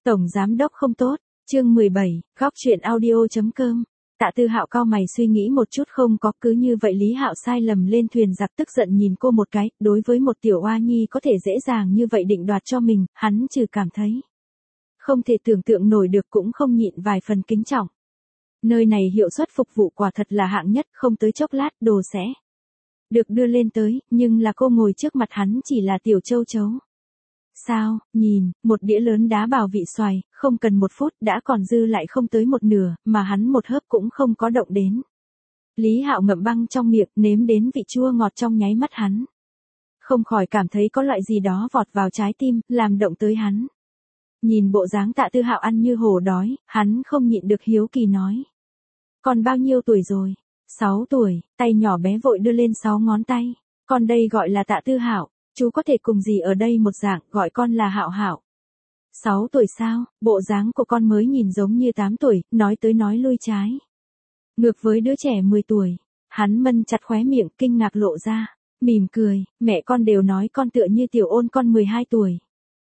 Tổng giám đốc không tốt, chương 17, góc chuyện audio.com. Tạ Tư Hạo cau mày suy nghĩ một chút không có, cứ như vậy Lý Hạo sai lầm lên thuyền giặc, tức giận nhìn cô một cái, đối với một tiểu oa nhi có thể dễ dàng như vậy định đoạt cho mình, hắn trừ cảm thấy không thể tưởng tượng nổi được cũng không nhịn vài phần kính trọng. Nơi này hiệu suất phục vụ quả thật là hạng nhất, không tới chốc lát đồ sẽ được đưa lên tới, nhưng là cô ngồi trước mặt hắn chỉ là tiểu châu chấu. Sao, nhìn, một đĩa lớn đá bào vị xoài, không cần 1 phút đã còn dư lại không tới một nửa, mà hắn một hớp cũng không có động đến. Lý Hạo ngậm băng trong miệng, nếm đến vị chua ngọt trong nháy mắt hắn. Không khỏi cảm thấy có loại gì đó vọt vào trái tim, làm động tới hắn. Nhìn bộ dáng Tạ Tư Hạo ăn như hổ đói, hắn không nhịn được hiếu kỳ nói. Con bao nhiêu tuổi rồi? 6 tuổi, tay nhỏ bé vội đưa lên 6 ngón tay. Con đây gọi là Tạ Tư Hạo. Chú có thể cùng gì ở đây một dạng, gọi con là Hạo Hạo. 6 tuổi sao, bộ dáng của con mới nhìn giống như 8 tuổi, nói tới nói lui trái. Ngược với đứa trẻ 10 tuổi, hắn mân chặt khóe miệng, kinh ngạc lộ ra, mỉm cười, mẹ con đều nói con tựa như tiểu ôn con 12 tuổi.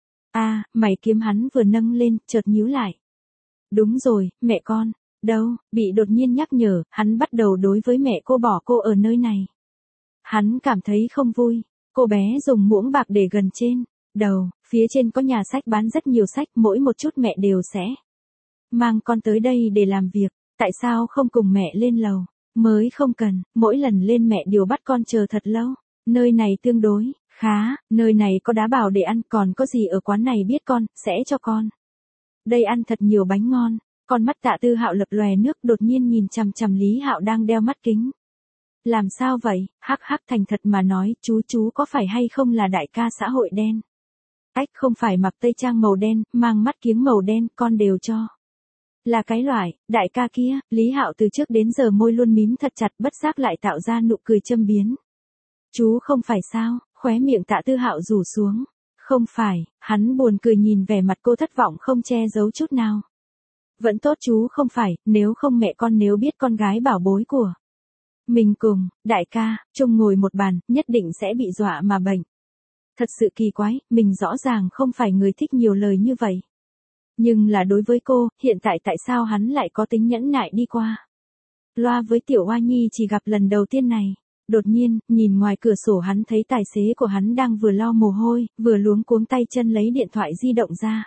Mày kiếm hắn vừa nâng lên, chợt nhíu lại. Đúng rồi, mẹ con, đâu, bị đột nhiên nhắc nhở, hắn bắt đầu đối với mẹ cô bỏ cô ở nơi này. Hắn cảm thấy không vui. Cô bé dùng muỗng bạc để gần trên đầu, phía trên có nhà sách bán rất nhiều sách, mỗi một chút mẹ đều sẽ mang con tới đây để làm việc, tại sao không cùng mẹ lên lầu? Mới không cần, mỗi lần lên mẹ đều bắt con chờ thật lâu, nơi này tương đối khá, nơi này có đá bào để ăn, còn có gì ở quán này biết con, sẽ cho con. Đây ăn thật nhiều bánh ngon, con mắt Tạ Tư Hạo lập lòe nước, đột nhiên nhìn chằm chằm Lý Hạo đang đeo mắt kính. Làm sao vậy, hắc hắc, thành thật mà nói, chú có phải hay không là đại ca xã hội đen? Không phải mặc tây trang màu đen, mang mắt kiếng màu đen, con đều cho. Là cái loại, đại ca kia, Lý Hạo từ trước đến giờ môi luôn mím thật chặt, bất giác lại tạo ra nụ cười châm biếm. Chú không phải sao, khóe miệng Tạ Tư Hạo rủ xuống. Không phải, hắn buồn cười nhìn vẻ mặt cô thất vọng không che giấu chút nào. Vẫn tốt chú không phải, nếu không mẹ con nếu biết con gái bảo bối của mình cùng, đại ca, chung ngồi một bàn, nhất định sẽ bị dọa mà bệnh. Thật sự kỳ quái, mình rõ ràng không phải người thích nhiều lời như vậy. Nhưng là đối với cô, hiện tại tại sao hắn lại có tính nhẫn nại đi qua? Loa với tiểu oa nhi chỉ gặp lần đầu tiên này. Đột nhiên, nhìn ngoài cửa sổ hắn thấy tài xế của hắn đang vừa lau mồ hôi, vừa luống cuống tay chân lấy điện thoại di động ra.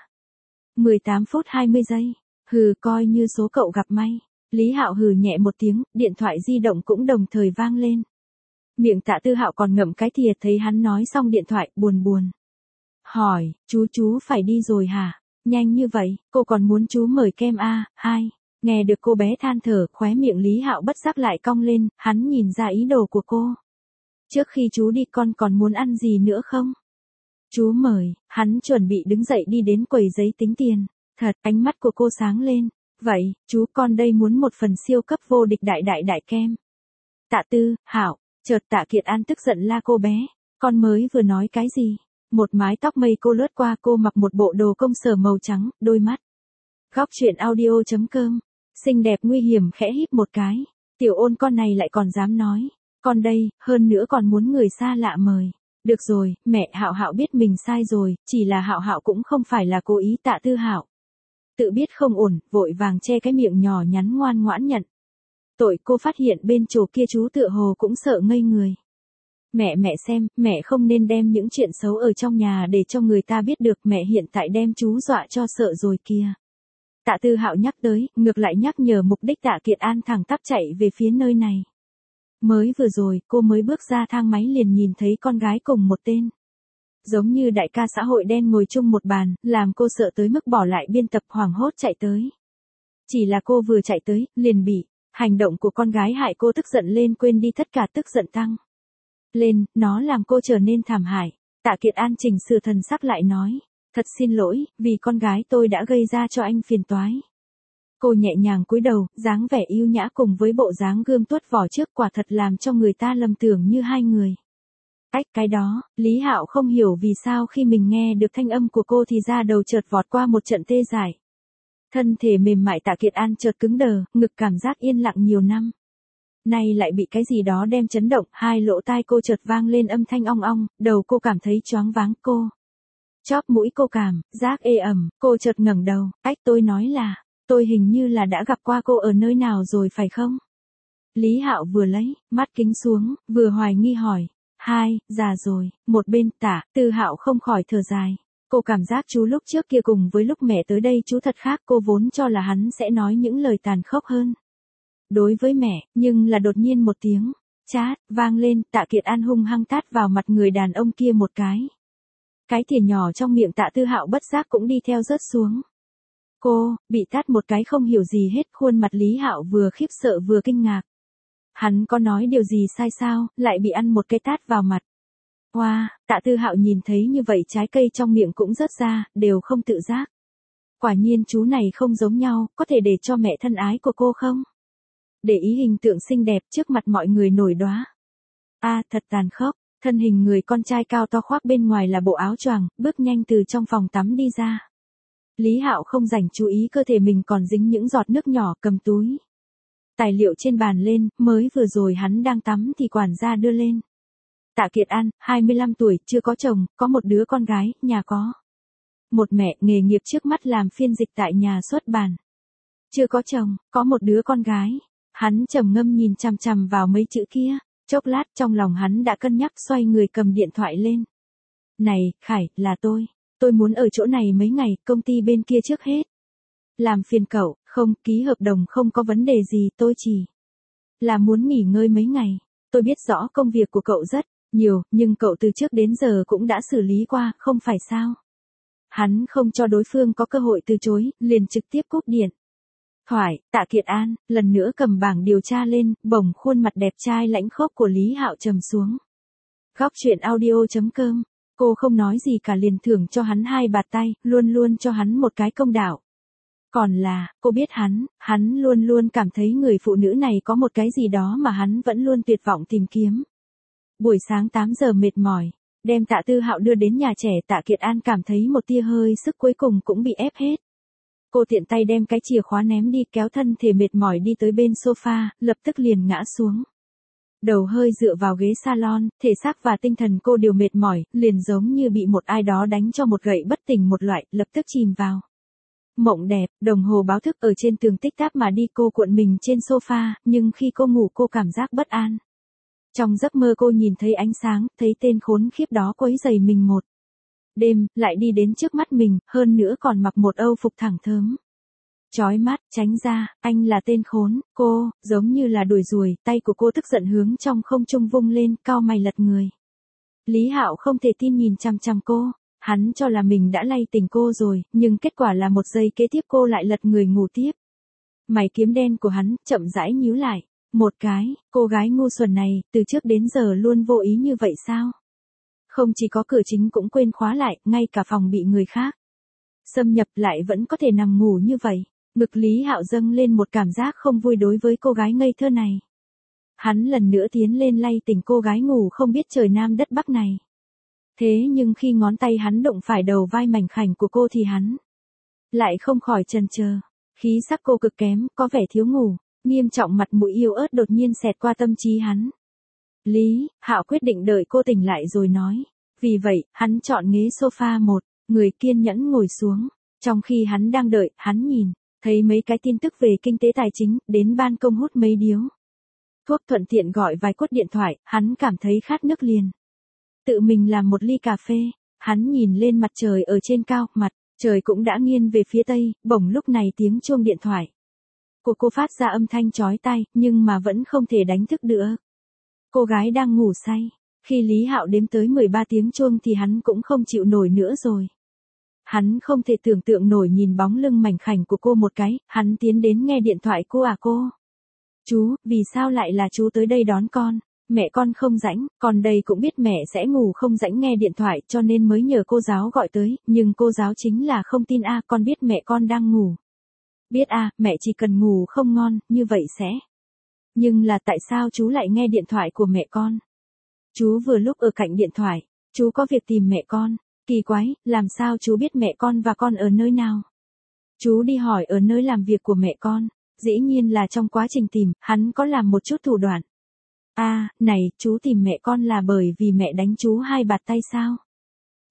18 phút 20 giây. Coi như số cậu gặp may. Lý Hạo hừ nhẹ một tiếng, điện thoại di động cũng đồng thời vang lên. Miệng Tạ Tư Hạo còn ngậm cái thìa, thấy hắn nói xong điện thoại, buồn. Hỏi, chú phải đi rồi hả? Nhanh như vậy, cô còn muốn chú mời kem hai. Nghe được cô bé than thở, khóe miệng Lý Hạo bất giác lại cong lên, hắn nhìn ra ý đồ của cô. Trước khi chú đi con còn muốn ăn gì nữa không? Chú mời, hắn chuẩn bị đứng dậy đi đến quầy giấy tính tiền. Thật, ánh mắt của cô sáng lên. Vậy, chú con đây muốn một phần siêu cấp vô địch đại kem. Tạ Tư Hạo, chợt Tạ Kiệt An tức giận la cô bé, con mới vừa nói cái gì? Một mái tóc mây cô lướt qua, cô mặc một bộ đồ công sở màu trắng, đôi mắt. Góc chuyện audio.com, xinh đẹp nguy hiểm khẽ híp một cái, tiểu ôn con này lại còn dám nói, con đây, hơn nữa còn muốn người xa lạ mời. Được rồi, mẹ, Hạo biết mình sai rồi, chỉ là Hạo cũng không phải là cố ý. Tạ Tư Hạo tự biết không ổn, vội vàng che cái miệng nhỏ nhắn ngoan ngoãn nhận tội. Cô phát hiện bên chỗ kia chú tựa hồ cũng sợ ngây người. Mẹ xem, mẹ không nên đem những chuyện xấu ở trong nhà để cho người ta biết được, mẹ hiện tại đem chú dọa cho sợ rồi kìa. Tạ Tư Hạo nhắc tới, ngược lại nhắc nhở mục đích. Tạ Kiệt An thẳng tắp chạy về phía nơi này. Mới vừa rồi, cô mới bước ra thang máy liền nhìn thấy con gái cùng một tên giống như đại ca xã hội đen ngồi chung một bàn, làm cô sợ tới mức bỏ lại biên tập, hoảng hốt chạy tới. Chỉ là cô vừa chạy tới, liền bị hành động của con gái hại cô tức giận lên, quên đi tất cả, tức giận tăng lên, nó làm cô trở nên thảm hại. Tạ Kiệt An chỉnh sửa thần sắc lại nói, thật xin lỗi, vì con gái tôi đã gây ra cho anh phiền toái. Cô nhẹ nhàng cúi đầu, dáng vẻ yêu nhã cùng với bộ dáng gươm tuốt vỏ trước quả thật làm cho người ta lầm tưởng như hai người. Cái đó, Lý Hạo không hiểu vì sao khi mình nghe được thanh âm của cô thì da đầu chợt vọt qua một trận tê dại. Thân thể mềm mại Tạ Kiệt An chợt cứng đờ, ngực cảm giác yên lặng nhiều năm nay lại bị cái gì đó đem chấn động, hai lỗ tai cô chợt vang lên âm thanh ong ong, đầu cô cảm thấy choáng váng. Cô Chóp mũi cô cảm giác ê ẩm, cô chợt ngẩng đầu, tôi nói là, tôi hình như là đã gặp qua cô ở nơi nào rồi phải không? Lý Hạo vừa lấy mắt kính xuống, vừa hoài nghi hỏi, già rồi, một bên Tạ Tư Hạo không khỏi thở dài. Cô cảm giác chú lúc trước kia cùng với lúc mẹ tới đây chú thật khác, cô vốn cho là hắn sẽ nói những lời tàn khốc hơn đối với mẹ, nhưng là đột nhiên một tiếng chát vang lên, Tạ Kiệt An hung hăng tát vào mặt người đàn ông kia một cái. Cái thìa nhỏ trong miệng Tạ Tư Hạo bất giác cũng đi theo rớt xuống. Cô bị tát một cái không hiểu gì hết, khuôn mặt Lý Hạo vừa khiếp sợ vừa kinh ngạc. Hắn có nói điều gì sai sao, lại bị ăn một cái tát vào mặt. Tạ Tư Hạo nhìn thấy như vậy trái cây trong miệng cũng rớt ra, đều không tự giác. Quả nhiên chú này không giống nhau, có thể để cho mẹ thân ái của cô không? Để ý hình tượng xinh đẹp trước mặt mọi người nổi đóa. Thật tàn khốc, thân hình người con trai cao to khoác bên ngoài là bộ áo choàng, bước nhanh từ trong phòng tắm đi ra. Lý Hạo không dành chú ý cơ thể mình còn dính những giọt nước nhỏ, cầm túi tài liệu trên bàn lên, mới vừa rồi hắn đang tắm thì quản gia đưa lên. Tạ Kiệt An, 25 tuổi, chưa có chồng, có một đứa con gái, nhà có một mẹ, nghề nghiệp trước mắt làm phiên dịch tại nhà xuất bản. Chưa có chồng, có một đứa con gái. Hắn trầm ngâm nhìn chằm chằm vào mấy chữ kia, chốc lát trong lòng hắn đã cân nhắc, xoay người cầm điện thoại lên. Này, Khải, là tôi muốn ở chỗ này mấy ngày, công ty bên kia trước hết làm phiền cậu, không, ký hợp đồng không có vấn đề gì, tôi chỉ là muốn nghỉ ngơi mấy ngày. Tôi biết rõ công việc của cậu rất nhiều, nhưng cậu từ trước đến giờ cũng đã xử lý qua, không phải sao? Hắn không cho đối phương có cơ hội từ chối, liền trực tiếp cúp điện thoại. Tạ Kiệt An lần nữa cầm bảng điều tra lên, bỗng khuôn mặt đẹp trai lãnh khốc của Lý Hạo trầm xuống. Góc truyện audio.com. Cô không nói gì cả, liền thưởng cho hắn 2 bạt tay, luôn luôn cho hắn một cái công đạo. Còn là, cô biết hắn luôn luôn cảm thấy người phụ nữ này có một cái gì đó mà hắn vẫn luôn tuyệt vọng tìm kiếm. Buổi sáng 8 giờ mệt mỏi, đem Tạ Tư Hạo đưa đến nhà trẻ, Tạ Kiệt An cảm thấy một tia hơi sức cuối cùng cũng bị ép hết. Cô tiện tay đem cái chìa khóa ném đi, kéo thân thể mệt mỏi đi tới bên sofa, lập tức liền ngã xuống. Đầu hơi dựa vào ghế salon, thể xác và tinh thần cô đều mệt mỏi, liền giống như bị một ai đó đánh cho một gậy bất tỉnh một loại, lập tức chìm vào mộng đẹp. Đồng hồ báo thức ở trên tường tích tắc mà đi, cô cuộn mình trên sofa, nhưng khi cô ngủ cô cảm giác bất an. Trong giấc mơ cô nhìn thấy ánh sáng, thấy tên khốn khiếp đó quấy rầy mình một đêm, lại đi đến trước mắt mình, hơn nữa còn mặc một âu phục thẳng thớm chói mắt, tránh ra, anh là tên khốn. Cô giống như là đuổi ruồi, tay của cô tức giận hướng trong không trung vung lên, cau mày lật người. Lý Hạo không thể tin nhìn chằm chằm cô, hắn cho là mình đã lay tỉnh cô rồi, nhưng kết quả là một giây kế tiếp cô lại lật người ngủ tiếp. Mày kiếm đen của hắn chậm rãi nhíu lại, một cái, cô gái ngu xuẩn này, từ trước đến giờ luôn vô ý như vậy sao? Không chỉ có cửa chính cũng quên khóa lại, ngay cả phòng bị người khác xâm nhập lại vẫn có thể nằm ngủ như vậy. Ngực Lý Hạo dâng lên một cảm giác không vui đối với cô gái ngây thơ này. Hắn lần nữa tiến lên lay tỉnh cô gái ngủ không biết trời nam đất bắc này. Thế nhưng khi ngón tay hắn đụng phải đầu vai mảnh khảnh của cô thì hắn lại không khỏi chần chờ. Khí sắc cô cực kém, có vẻ thiếu ngủ, nghiêm trọng, mặt mũi yếu ớt đột nhiên xẹt qua tâm trí hắn. Lý Hạo quyết định đợi cô tỉnh lại rồi nói. Vì vậy, hắn chọn ghế sofa một, người kiên nhẫn ngồi xuống. Trong khi hắn đang đợi, hắn nhìn thấy mấy cái tin tức về kinh tế tài chính, đến ban công hút mấy điếu thuốc, thuận tiện gọi vài cốt điện thoại, hắn cảm thấy khát nước liền tự mình làm một ly cà phê. Hắn nhìn lên mặt trời ở trên cao, mặt trời cũng đã nghiêng về phía tây, bỗng lúc này tiếng chuông điện thoại của cô phát ra âm thanh chói tai, nhưng mà vẫn không thể đánh thức được cô gái đang ngủ say. Khi Lý Hạo đếm tới 13 tiếng chuông thì hắn cũng không chịu nổi nữa rồi. Hắn không thể tưởng tượng nổi nhìn bóng lưng mảnh khảnh của cô một cái, hắn tiến đến nghe điện thoại. Cô à cô. Chú, vì sao lại là chú tới đây đón con? Mẹ con không rảnh, con đây cũng biết mẹ sẽ ngủ không rảnh nghe điện thoại cho nên mới nhờ cô giáo gọi tới, nhưng cô giáo chính là không tin a, con biết mẹ con đang ngủ. Biết a, mẹ chỉ cần ngủ không ngon, như vậy sẽ. Nhưng là tại sao chú lại nghe điện thoại của mẹ con? Chú vừa lúc ở cạnh điện thoại, chú có việc tìm mẹ con. Kỳ quái, làm sao chú biết mẹ con và con ở nơi nào? Chú đi hỏi ở nơi làm việc của mẹ con. Dĩ nhiên là trong quá trình tìm, hắn có làm một chút thủ đoạn. Này, chú tìm mẹ con là bởi vì mẹ đánh chú 2 bạt tay sao?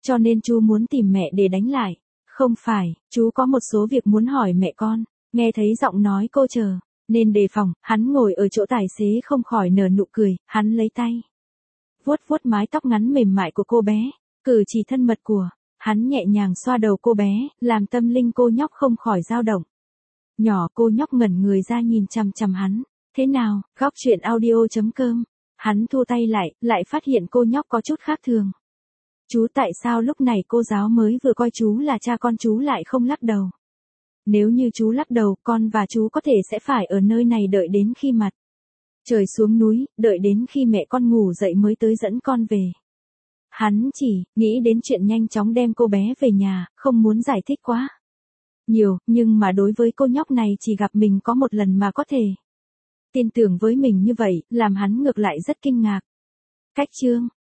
cho nên chú muốn tìm mẹ để đánh lại. Không phải, chú có một số việc muốn hỏi mẹ con. Nghe thấy giọng nói cô chờ, nên đề phòng, hắn ngồi ở chỗ tài xế không khỏi nở nụ cười, hắn lấy tay vuốt vuốt mái tóc ngắn mềm mại của cô bé, cử chỉ thân mật của hắn nhẹ nhàng xoa đầu cô bé, làm tâm linh cô nhóc không khỏi dao động. Nhỏ cô nhóc ngẩn người ra nhìn chằm chằm hắn. Thế nào, góc chuyện audio.com. Hắn thu tay lại phát hiện cô nhóc có chút khác thường. Chú tại sao lúc này cô giáo mới vừa coi chú là cha con chú lại không lắc đầu? Nếu như chú lắc đầu, con và chú có thể sẽ phải ở nơi này đợi đến khi mặt trời xuống núi, đợi đến khi mẹ con ngủ dậy mới tới dẫn con về. Hắn chỉ nghĩ đến chuyện nhanh chóng đem cô bé về nhà, không muốn giải thích quá nhiều, nhưng mà đối với cô nhóc này chỉ gặp mình có một lần mà có thể tin tưởng với mình như vậy, làm hắn ngược lại rất kinh ngạc. Cách chương